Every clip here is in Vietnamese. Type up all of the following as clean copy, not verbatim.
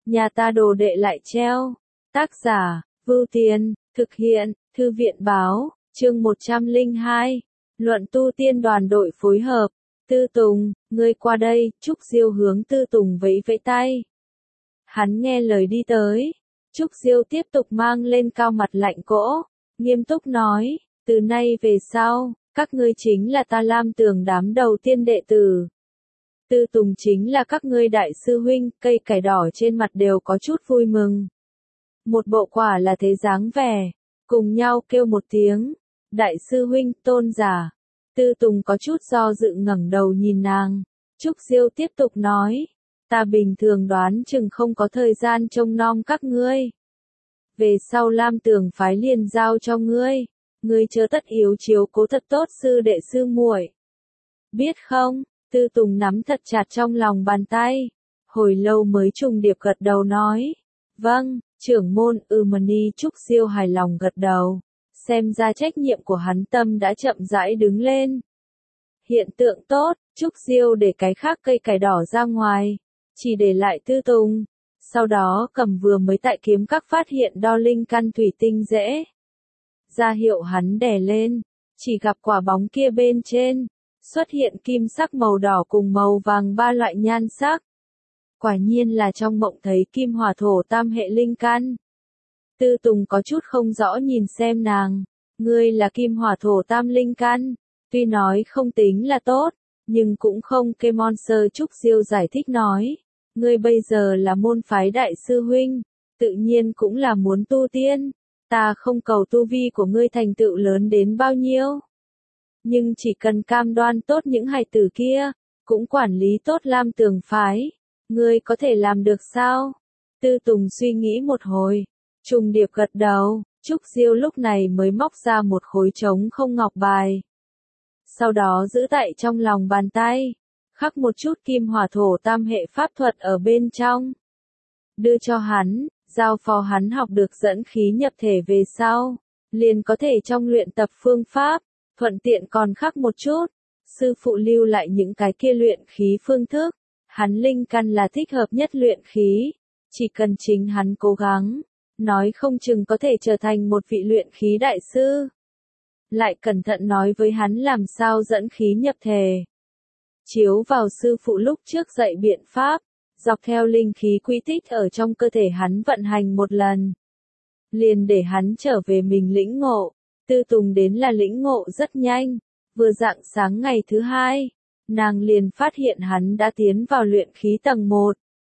nhà ta đồ đệ lại treo. Tác giả, Vưu Tiên, thực hiện, Thư viện báo, chương 102, luận tu tiên đoàn đội phối hợp. Tư Tùng, ngươi qua đây, Trúc Diêu hướng Tư Tùng vẫy vẫy tay. Hắn nghe lời đi tới. Trúc Diêu tiếp tục mang lên cao mặt lạnh cỗ, nghiêm túc nói, từ nay về sau, các ngươi chính là ta Lam Tường đám đầu tiên đệ tử. Tư Tùng chính là các ngươi đại sư huynh, cây cải đỏ trên mặt đều có chút vui mừng. Một bộ quả là thế dáng vẻ, cùng nhau kêu một tiếng, đại sư huynh, tôn giả. Tư Tùng có chút do dự ngẩng đầu nhìn nàng, Trúc Diêu tiếp tục nói, ta bình thường đoán chừng không có thời gian trông nom các ngươi. Về sau Lam Tường phái liền giao cho ngươi, ngươi chớ tất yếu chiếu cố thật tốt sư đệ sư muội. Biết không? Tư Tùng nắm thật chặt trong lòng bàn tay, hồi lâu mới trùng điệp gật đầu nói, vâng, trưởng môn Mani. Trúc Diêu hài lòng gật đầu, xem ra trách nhiệm của hắn tâm đã chậm rãi đứng lên. Hiện tượng tốt, Trúc Diêu để cái khác cây cải đỏ ra ngoài, chỉ để lại Tư Tùng, sau đó cầm vừa mới tại kiếm các phát hiện đo linh căn thủy tinh dễ. Ra hiệu hắn đè lên, chỉ gặp quả bóng kia bên trên, xuất hiện kim sắc màu đỏ cùng màu vàng ba loại nhan sắc. Quả nhiên là trong mộng thấy kim hỏa thổ tam hệ linh căn. Tư Tùng có chút không rõ nhìn xem nàng, ngươi là kim hỏa thổ tam linh căn, tuy nói không tính là tốt, nhưng cũng không kê monster. Trúc Diêu giải thích nói, ngươi bây giờ là môn phái đại sư huynh, tự nhiên cũng là muốn tu tiên, ta không cầu tu vi của ngươi thành tựu lớn đến bao nhiêu. Nhưng chỉ cần cam đoan tốt những hài tử kia, cũng quản lý tốt Lam Tường phái, ngươi có thể làm được sao? Tư Tùng suy nghĩ một hồi, trùng điệp gật đầu, Trúc Diêu lúc này mới móc ra một khối trống không ngọc bài. Sau đó giữ tại trong lòng bàn tay, khắc một chút kim hỏa thổ tam hệ pháp thuật ở bên trong. Đưa cho hắn, giao phó hắn học được dẫn khí nhập thể về sau, liền có thể trong luyện tập phương pháp, thuận tiện còn khắc một chút. Sư phụ lưu lại những cái kia luyện khí phương thức, hắn linh căn là thích hợp nhất luyện khí, chỉ cần chính hắn cố gắng, nói không chừng có thể trở thành một vị luyện khí đại sư. Lại cẩn thận nói với hắn làm sao dẫn khí nhập thể. Chiếu vào sư phụ lúc trước dạy biện pháp, dọc theo linh khí quy tích ở trong cơ thể hắn vận hành một lần. Liền để hắn trở về mình lĩnh ngộ. Tư Tùng đến là lĩnh ngộ rất nhanh, vừa rạng sáng ngày thứ hai, nàng liền phát hiện hắn đã tiến vào luyện khí tầng 1.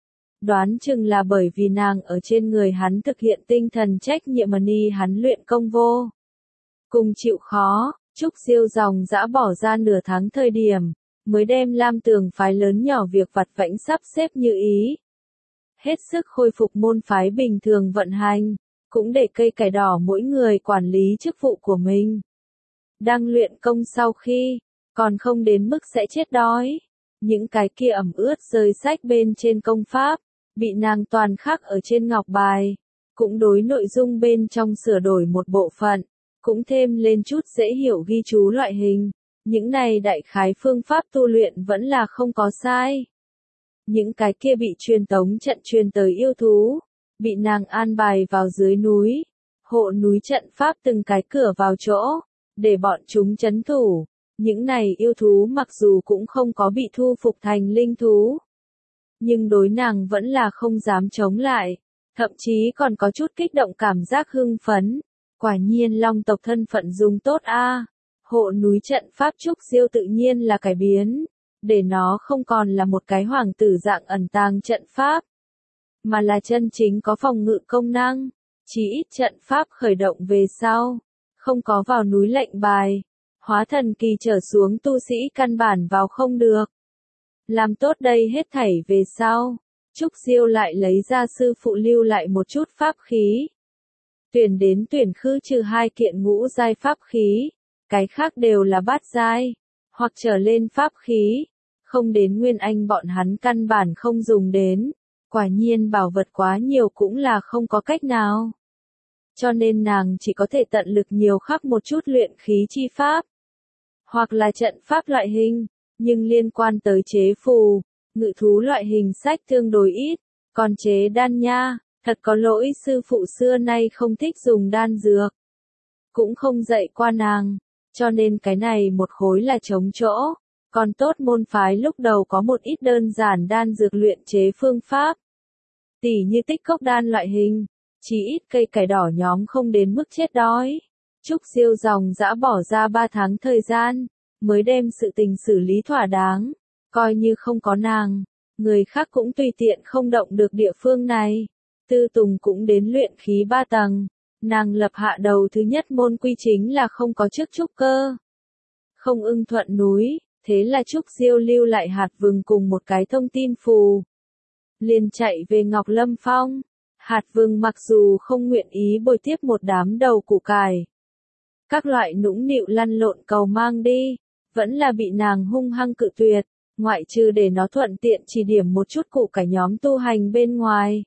Đoán chừng là bởi vì nàng ở trên người hắn thực hiện tinh thần trách nhiệm Mani hắn luyện công vô cùng chịu khó. Trúc Diêu dòng dã bỏ ra nửa tháng thời điểm, mới đem Lam Tường phái lớn nhỏ việc vặt vãnh sắp xếp như ý. Hết sức khôi phục môn phái bình thường vận hành, cũng để cây cải đỏ mỗi người quản lý chức vụ của mình. Đang luyện công sau khi, còn không đến mức sẽ chết đói. Những cái kia ẩm ướt rơi sách bên trên công pháp, bị nàng toàn khắc ở trên ngọc bài, cũng đối nội dung bên trong sửa đổi một bộ phận, cũng thêm lên chút dễ hiểu ghi chú loại hình. Những này đại khái phương pháp tu luyện vẫn là không có sai. Những cái kia bị truyền tống trận truyền tới yêu thú, bị nàng an bài vào dưới núi, hộ núi trận pháp từng cái cửa vào chỗ, để bọn chúng trấn thủ. Những này yêu thú mặc dù cũng không có bị thu phục thành linh thú, nhưng đối nàng vẫn là không dám chống lại, thậm chí còn có chút kích động cảm giác hưng phấn. Quả nhiên long tộc thân phận dùng tốt a. Hộ núi trận pháp Trúc Diêu tự nhiên là cải biến, để nó không còn là một cái hoàng tử dạng ẩn tàng trận pháp, mà là chân chính có phòng ngự công năng. Chỉ ít trận pháp khởi động về sau, không có vào núi lệnh bài, hóa thần kỳ trở xuống tu sĩ căn bản vào không được. Làm tốt đây hết thảy về sau, Trúc Diêu lại lấy ra sư phụ lưu lại một chút pháp khí. Tuyển đến tuyển khư trừ 2 kiện ngũ giai pháp khí, cái khác đều là bát giai, hoặc trở lên pháp khí, không đến nguyên anh bọn hắn căn bản không dùng đến. Quả nhiên bảo vật quá nhiều cũng là không có cách nào. Cho nên nàng chỉ có thể tận lực nhiều khắc một chút luyện khí chi pháp, hoặc là trận pháp loại hình, nhưng liên quan tới chế phù, ngự thú loại hình sách tương đối ít, Còn chế đan nha, thật có lỗi sư phụ xưa nay không thích dùng đan dược. Cũng không dạy qua nàng, cho nên cái này một khối là trống chỗ. Còn tốt môn phái lúc đầu có một ít đơn giản đan dược luyện chế phương pháp. Tỉ như tích cốc đan loại hình, chỉ ít cây cải đỏ nhóm không đến mức chết đói. Trúc Diêu dòng dã bỏ ra 3 tháng thời gian, mới đem sự tình xử lý thỏa đáng, coi như không có nàng, người khác cũng tùy tiện không động được địa phương này. Tư Tùng cũng đến luyện khí 3 tầng, nàng lập hạ đầu thứ nhất môn quy chính là không có chức trúc cơ. Không ưng thuận núi, thế là Trúc Diêu lưu lại hạt vừng cùng một cái thông tin phù. Liền chạy về Ngọc Lâm Phong, hạt vừng mặc dù không nguyện ý bồi tiếp một đám đầu củ cải. Các loại nũng nịu lăn lộn cầu mang đi, vẫn là bị nàng hung hăng cự tuyệt, ngoại trừ để nó thuận tiện chỉ điểm một chút củ cải nhóm tu hành bên ngoài.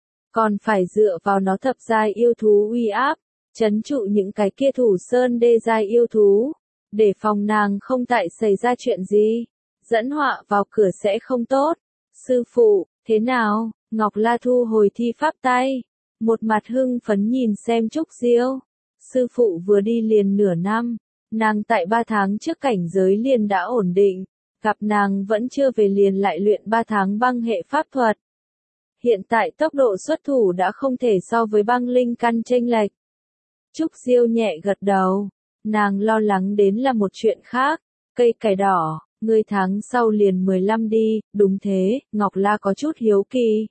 Còn phải dựa vào nó thập giai yêu thú uy áp, trấn trụ những cái kia thủ sơn đê giai yêu thú, để phòng nàng không tại xảy ra chuyện gì, dẫn họa vào cửa sẽ không tốt. Sư phụ, thế nào? Ngọc La thu hồi thi pháp tay, một mặt hưng phấn nhìn xem Trúc Diêu. Sư phụ vừa đi liền nửa năm, nàng tại 3 tháng trước cảnh giới liền đã ổn định, gặp nàng vẫn chưa về liền lại luyện 3 tháng băng hệ pháp thuật. Hiện tại tốc độ xuất thủ đã không thể so với băng linh căn chênh lệch. Trúc Diêu nhẹ gật đầu, nàng lo lắng đến là một chuyện khác, cây cải đỏ, ngươi tháng sau liền 15 đi, đúng thế, Ngọc La có chút hiếu kỳ.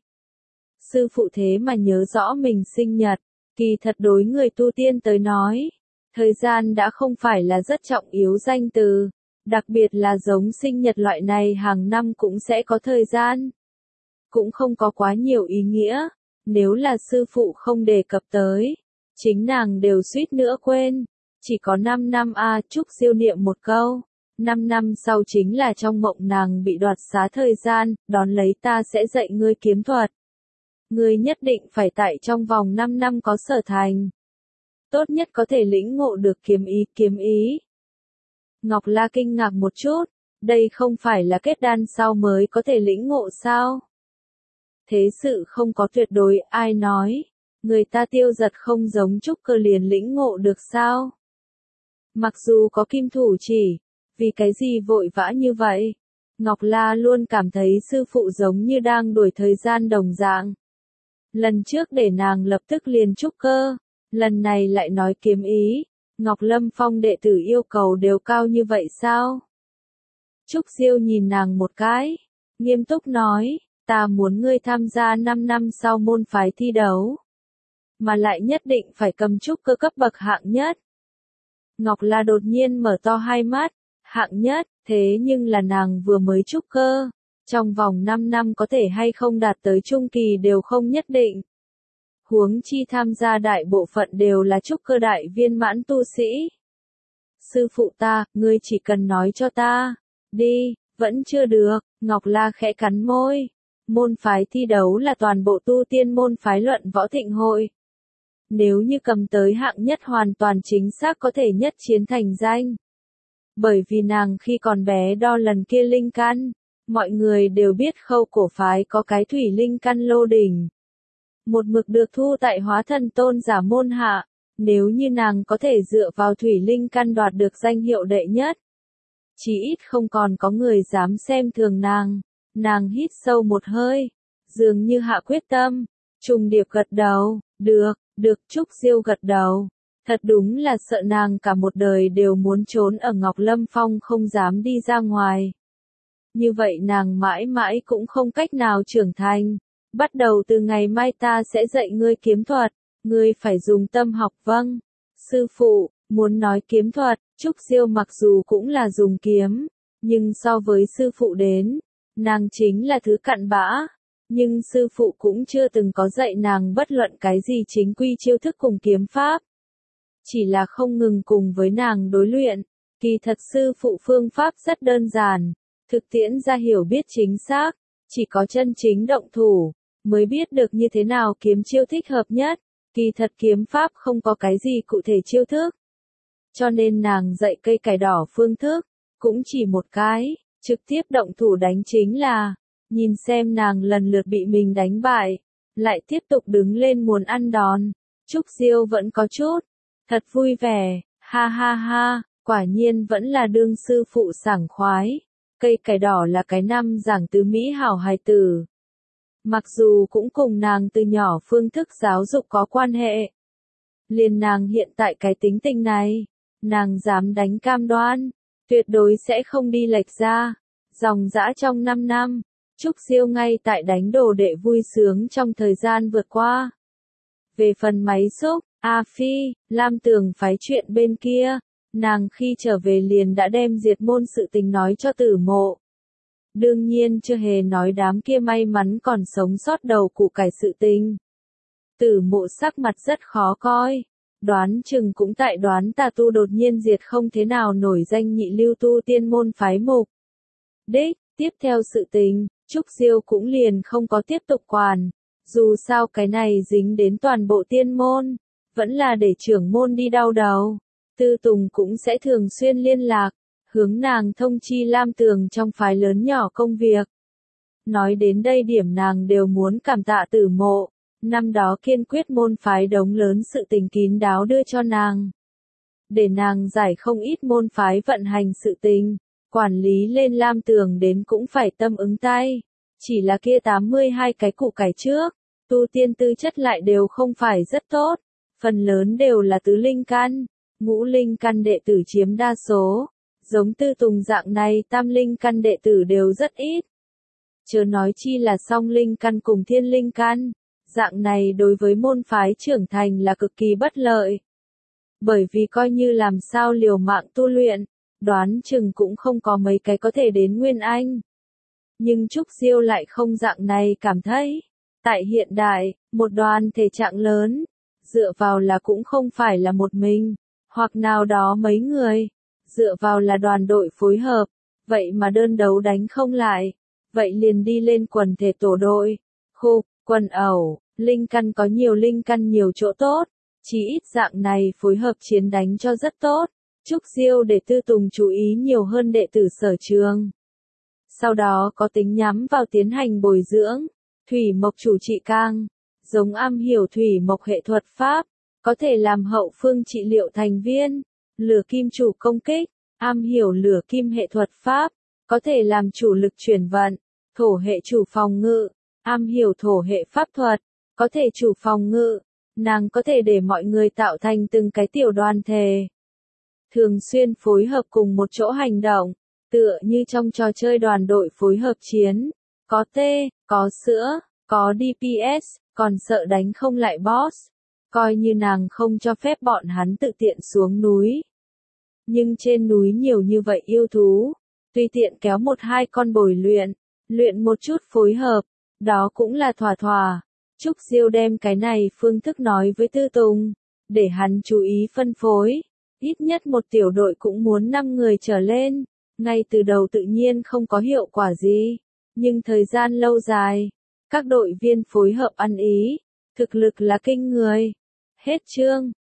Sư phụ thế mà nhớ rõ mình sinh nhật, kỳ thật đối người tu tiên tới nói, thời gian đã không phải là rất trọng yếu danh từ, đặc biệt là giống sinh nhật loại này hàng năm cũng sẽ có thời gian. Cũng không có quá nhiều ý nghĩa, nếu là sư phụ không đề cập tới, chính nàng đều suýt nữa quên, chỉ có 5 năm Trúc Diêu niệm một câu, 5 năm sau chính là trong mộng nàng bị đoạt xá thời gian, đón lấy ta sẽ dạy ngươi kiếm thuật. Ngươi nhất định phải tại trong vòng 5 năm có sở thành. Tốt nhất có thể lĩnh ngộ được kiếm ý. Ngọc La kinh ngạc một chút, đây không phải là kết đan sau mới có thể lĩnh ngộ sao? Thế sự không có tuyệt đối, ai nói, người ta tiêu giật không giống trúc cơ liền lĩnh ngộ được sao? Mặc dù có kim thủ chỉ, vì cái gì vội vã như vậy? Ngọc La luôn cảm thấy sư phụ giống như đang đuổi thời gian đồng dạng. Lần trước để nàng lập tức liền trúc cơ, lần này lại nói kiếm ý, Ngọc Lâm Phong đệ tử yêu cầu đều cao như vậy sao? Trúc Diêu nhìn nàng một cái, nghiêm túc nói, ta muốn ngươi tham gia 5 năm sau môn phái thi đấu, mà lại nhất định phải cầm trúc cơ cấp bậc hạng nhất. Ngọc La đột nhiên mở to hai mắt, hạng nhất, thế nhưng là nàng vừa mới trúc cơ, trong vòng 5 năm có thể hay không đạt tới trung kỳ đều không nhất định. Huống chi tham gia đại bộ phận đều là trúc cơ đại viên mãn tu sĩ. Sư phụ ta, ngươi chỉ cần nói cho ta, đi, vẫn chưa được, Ngọc La khẽ cắn môi. Môn phái thi đấu là toàn bộ tu tiên môn phái luận võ thịnh hội. Nếu như cầm tới hạng nhất hoàn toàn chính xác có thể nhất chiến thành danh. Bởi vì nàng khi còn bé đo lần kia linh căn, mọi người đều biết Khâu cổ phái có cái thủy linh căn lô đỉnh. Một mực được thu tại Hóa Thần tôn giả môn hạ, nếu như nàng có thể dựa vào thủy linh căn đoạt được danh hiệu đệ nhất. Chỉ ít không còn có người dám xem thường nàng. Nàng hít sâu một hơi, dường như hạ quyết tâm, trùng điệp gật đầu, được, Trúc Diêu gật đầu. Thật đúng là sợ nàng cả một đời đều muốn trốn ở Ngọc Lâm Phong không dám đi ra ngoài. Như vậy nàng mãi mãi cũng không cách nào trưởng thành. Bắt đầu từ ngày mai ta sẽ dạy ngươi kiếm thuật, ngươi phải dùng tâm học vâng. Sư phụ, muốn nói kiếm thuật, Trúc Diêu mặc dù cũng là dùng kiếm, nhưng so với sư phụ đến, nàng chính là thứ cặn bã, nhưng sư phụ cũng chưa từng có dạy nàng bất luận cái gì chính quy chiêu thức cùng kiếm pháp. Chỉ là không ngừng cùng với nàng đối luyện, kỳ thật sư phụ phương pháp rất đơn giản, thực tiễn ra hiểu biết chính xác, chỉ có chân chính động thủ, mới biết được như thế nào kiếm chiêu thích hợp nhất, kỳ thật kiếm pháp không có cái gì cụ thể chiêu thức. Cho nên nàng dạy cây cải đỏ phương thức, cũng chỉ một cái. Trực tiếp động thủ đánh chính là, nhìn xem nàng lần lượt bị mình đánh bại, lại tiếp tục đứng lên muốn ăn đòn. Trúc Diêu vẫn có chút, thật vui vẻ, ha ha ha, quả nhiên vẫn là đương sư phụ sảng khoái. Cây cải đỏ là cái năm giảng tứ mỹ hảo hài tử. Mặc dù cũng cùng nàng từ nhỏ phương thức giáo dục có quan hệ. Liền nàng hiện tại cái tính tình này, nàng dám đánh cam đoan, tuyệt đối sẽ không đi lệch ra. Dòng dã trong 5 năm, Trúc Diêu ngay tại đánh đồ đệ vui sướng trong thời gian vượt qua. Về phần máy xúc, A Phi, Lam Tường phái chuyện bên kia, nàng khi trở về liền đã đem diệt môn sự tình nói cho Tử Mộ. Đương nhiên chưa hề nói đám kia may mắn còn sống sót đầu cụ cải sự tình. Tử Mộ sắc mặt rất khó coi, đoán chừng cũng tại đoán tà tu đột nhiên diệt không thế nào nổi danh nhị lưu tu tiên môn phái mục. Đích, tiếp theo sự tình, Trúc Diêu cũng liền không có tiếp tục quản, dù sao cái này dính đến toàn bộ tiên môn, vẫn là để trưởng môn đi đau đầu. Tư Tùng cũng sẽ thường xuyên liên lạc, hướng nàng thông chi Lam Tường trong phái lớn nhỏ công việc. Nói đến đây điểm nàng đều muốn cảm tạ Tử Mộ, năm đó kiên quyết môn phái đống lớn sự tình kín đáo đưa cho nàng. Để nàng giải không ít môn phái vận hành sự tình, quản lý lên Lam Tường đến cũng phải tâm ứng tay. Chỉ là kia 82 cái cụ cải trước, tu tiên tư chất lại đều không phải rất tốt, phần lớn đều là tứ linh căn, ngũ linh căn đệ tử chiếm đa số, giống Tư Tùng dạng này tam linh căn đệ tử đều rất ít. Chớ nói chi là song linh căn cùng thiên linh căn, dạng này đối với môn phái trưởng thành là cực kỳ bất lợi. Bởi vì coi như làm sao liều mạng tu luyện, đoán chừng cũng không có mấy cái có thể đến Nguyên Anh. Nhưng Trúc Diêu lại không dạng này cảm thấy. Tại hiện đại, một đoàn thể trạng lớn, dựa vào là cũng không phải là một mình, hoặc nào đó mấy người, dựa vào là đoàn đội phối hợp, vậy mà đơn đấu đánh không lại, vậy liền đi lên quần thể tổ đội, khục, quần ẩu, linh căn có nhiều linh căn nhiều chỗ tốt, chỉ ít dạng này phối hợp chiến đánh cho rất tốt. Trúc Diêu để Tư Tùng chú ý nhiều hơn đệ tử sở trường. Sau đó có tính nhắm vào tiến hành bồi dưỡng, thủy mộc chủ trị cang, giống am hiểu thủy mộc hệ thuật pháp, có thể làm hậu phương trị liệu thành viên, lửa kim chủ công kích, am hiểu lửa kim hệ thuật pháp, có thể làm chủ lực chuyển vận, thổ hệ chủ phòng ngự, am hiểu thổ hệ pháp thuật, có thể chủ phòng ngự, nàng có thể để mọi người tạo thành từng cái tiểu đoàn thể. Thường xuyên phối hợp cùng một chỗ hành động, tựa như trong trò chơi đoàn đội phối hợp chiến, có tê, có sữa, có DPS, còn sợ đánh không lại boss, coi như nàng không cho phép bọn hắn tự tiện xuống núi. Nhưng trên núi nhiều như vậy yêu thú, tùy tiện kéo một hai con bồi luyện một chút phối hợp, đó cũng là thỏa thỏa. Trúc Diêu đem cái này phương thức nói với Tư Tùng, để hắn chú ý phân phối, ít nhất một tiểu đội cũng muốn 5 người trở lên, ngay từ đầu tự nhiên không có hiệu quả gì, nhưng thời gian lâu dài, các đội viên phối hợp ăn ý, thực lực là kinh người. Hết chương.